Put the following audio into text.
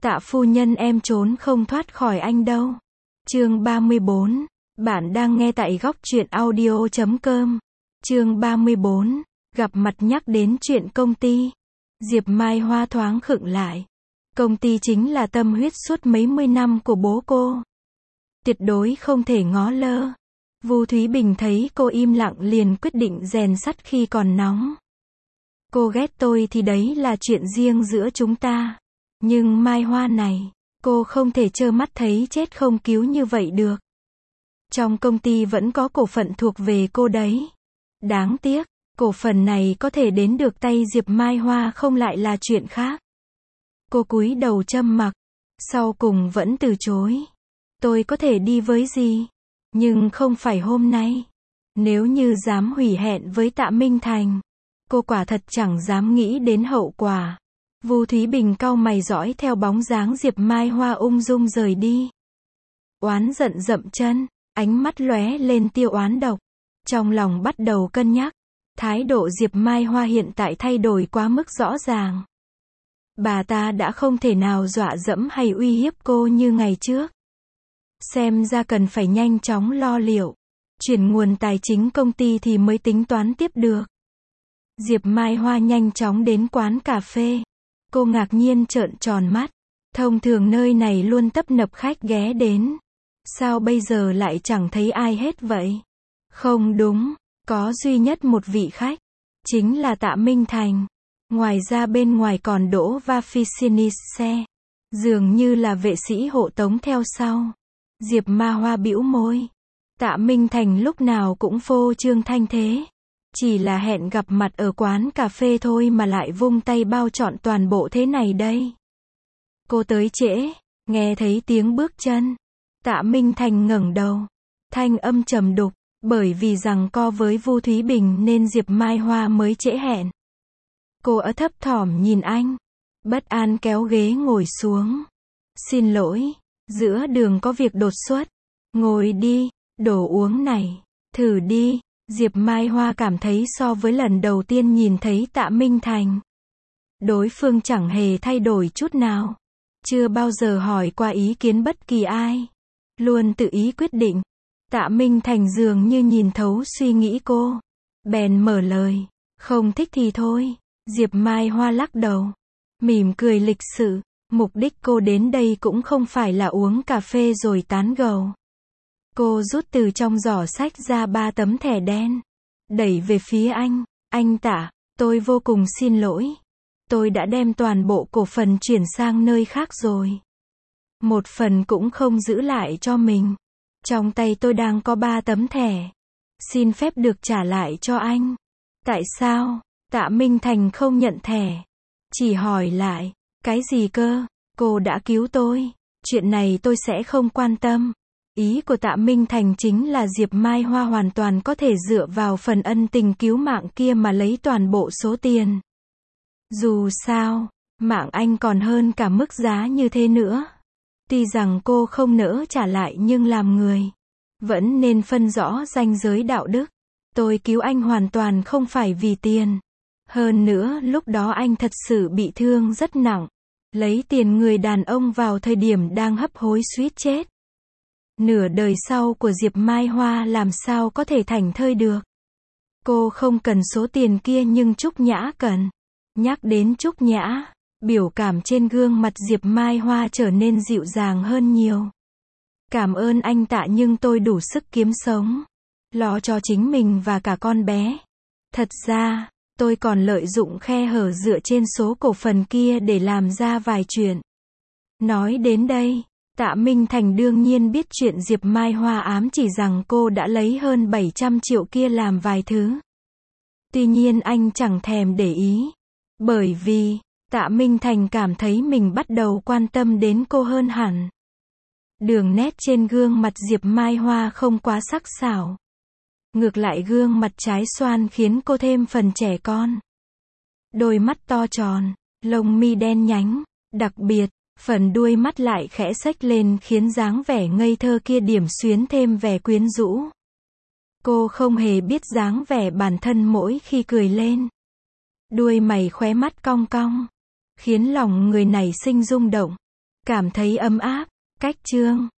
Tạ phu nhân em trốn không thoát khỏi anh đâu. Chương 34. Bạn đang nghe tại góc truyện audio.com. Chương 34. Gặp mặt nhắc đến chuyện công ty. Diệp Mai Hoa thoáng khựng lại. Công ty chính là tâm huyết suốt mấy mươi năm của bố cô. Tuyệt đối không thể ngó lơ. Vu Thúy Bình thấy cô im lặng liền quyết định rèn sắt khi còn nóng. Cô ghét tôi thì đấy là chuyện riêng giữa chúng ta. Nhưng Mai Hoa này, cô không thể trơ mắt thấy chết không cứu như vậy được. Trong công ty vẫn có cổ phận thuộc về cô đấy. Đáng tiếc, cổ phần này có thể đến được tay Diệp Mai Hoa không lại là chuyện khác. Cô cúi đầu trầm mặc, sau cùng vẫn từ chối. Tôi có thể đi với gì, nhưng không phải hôm nay. Nếu như dám hủy hẹn với Tạ Minh Thành, cô quả thật chẳng dám nghĩ đến hậu quả. Vu Thúy Bình cau mày dõi theo bóng dáng Diệp Mai Hoa ung dung rời đi. Oán giận dậm chân, ánh mắt lóe lên tia oán độc. Trong lòng bắt đầu cân nhắc. Thái độ Diệp Mai Hoa hiện tại thay đổi quá mức rõ ràng. Bà ta đã không thể nào dọa dẫm hay uy hiếp cô như ngày trước. Xem ra cần phải nhanh chóng lo liệu. Chuyển nguồn tài chính công ty thì mới tính toán tiếp được. Diệp Mai Hoa nhanh chóng đến quán cà phê. Cô ngạc nhiên trợn tròn mắt. Thông thường nơi này luôn tấp nập khách ghé đến. Sao bây giờ lại chẳng thấy ai hết vậy? Không đúng, có duy nhất một vị khách. Chính là Tạ Minh Thành. Ngoài ra bên ngoài còn đỗ Vaficinis xe. Dường như là vệ sĩ hộ tống theo sau. Diệp Mai Hoa bĩu môi. Tạ Minh Thành lúc nào cũng phô trương thanh thế. Chỉ là hẹn gặp mặt ở quán cà phê thôi mà lại vung tay bao trọn toàn bộ thế này đây. Cô tới trễ, nghe thấy tiếng bước chân. Tạ Minh Thành ngẩng đầu. Thanh âm trầm đục, bởi vì giằng co với Vu Thúy Bình nên Diệp Mai Hoa mới trễ hẹn. Cô thấp thỏm nhìn anh. Bất an kéo ghế ngồi xuống. Xin lỗi, giữa đường có việc đột xuất. Ngồi đi, đồ uống này, thử đi. Diệp Mai Hoa cảm thấy so với lần đầu tiên nhìn thấy Tạ Minh Thành, đối phương chẳng hề thay đổi chút nào. Chưa bao giờ hỏi qua ý kiến bất kỳ ai. Luôn tự ý quyết định. Tạ Minh Thành dường như nhìn thấu suy nghĩ cô. Bèn mở lời. Không thích thì thôi. Diệp Mai Hoa lắc đầu. Mỉm cười lịch sự. Mục đích cô đến đây cũng không phải là uống cà phê rồi tán gẫu. Cô rút từ trong giỏ sách ra 3 tấm thẻ đen. Đẩy về phía anh. Anh Tạ, tôi vô cùng xin lỗi. Tôi đã đem toàn bộ cổ phần chuyển sang nơi khác rồi. Một phần cũng không giữ lại cho mình. Trong tay tôi đang có 3 tấm thẻ. Xin phép được trả lại cho anh. Tại sao? Tạ Minh Thành không nhận thẻ. Chỉ hỏi lại. Cái gì cơ? Cô đã cứu tôi. Chuyện này tôi sẽ không quan tâm. Ý của Tạ Minh Thành chính là Diệp Mai Hoa hoàn toàn có thể dựa vào phần ân tình cứu mạng kia mà lấy toàn bộ số tiền. Dù sao, mạng anh còn hơn cả mức giá như thế nữa. Tuy rằng cô không nỡ trả lại nhưng làm người, vẫn nên phân rõ ranh giới đạo đức. Tôi cứu anh hoàn toàn không phải vì tiền. Hơn nữa lúc đó anh thật sự bị thương rất nặng. Lấy tiền người đàn ông vào thời điểm đang hấp hối suýt chết. Nửa đời sau của Diệp Mai Hoa làm sao có thể thảnh thơi được. Cô không cần số tiền kia nhưng Trúc Nhã cần. Nhắc đến Trúc Nhã, biểu cảm trên gương mặt Diệp Mai Hoa trở nên dịu dàng hơn nhiều. Cảm ơn anh Tạ nhưng tôi đủ sức kiếm sống. Lo cho chính mình và cả con bé. Thật ra, tôi còn lợi dụng khe hở dựa trên số cổ phần kia để làm ra vài chuyện. Nói đến đây, Tạ Minh Thành đương nhiên biết chuyện Diệp Mai Hoa ám chỉ rằng cô đã lấy hơn 700 triệu kia làm vài thứ. Tuy nhiên anh chẳng thèm để ý. Bởi vì, Tạ Minh Thành cảm thấy mình bắt đầu quan tâm đến cô hơn hẳn. Đường nét trên gương mặt Diệp Mai Hoa không quá sắc sảo. Ngược lại gương mặt trái xoan khiến cô thêm phần trẻ con. Đôi mắt to tròn, lông mi đen nhánh, đặc biệt, phần đuôi mắt lại khẽ xếch lên khiến dáng vẻ ngây thơ kia điểm xuyến thêm vẻ quyến rũ. Cô không hề biết dáng vẻ bản thân mỗi khi cười lên. Đuôi mày khóe mắt cong cong, khiến lòng người nảy sinh rung động. cảm thấy ấm áp. Cách chương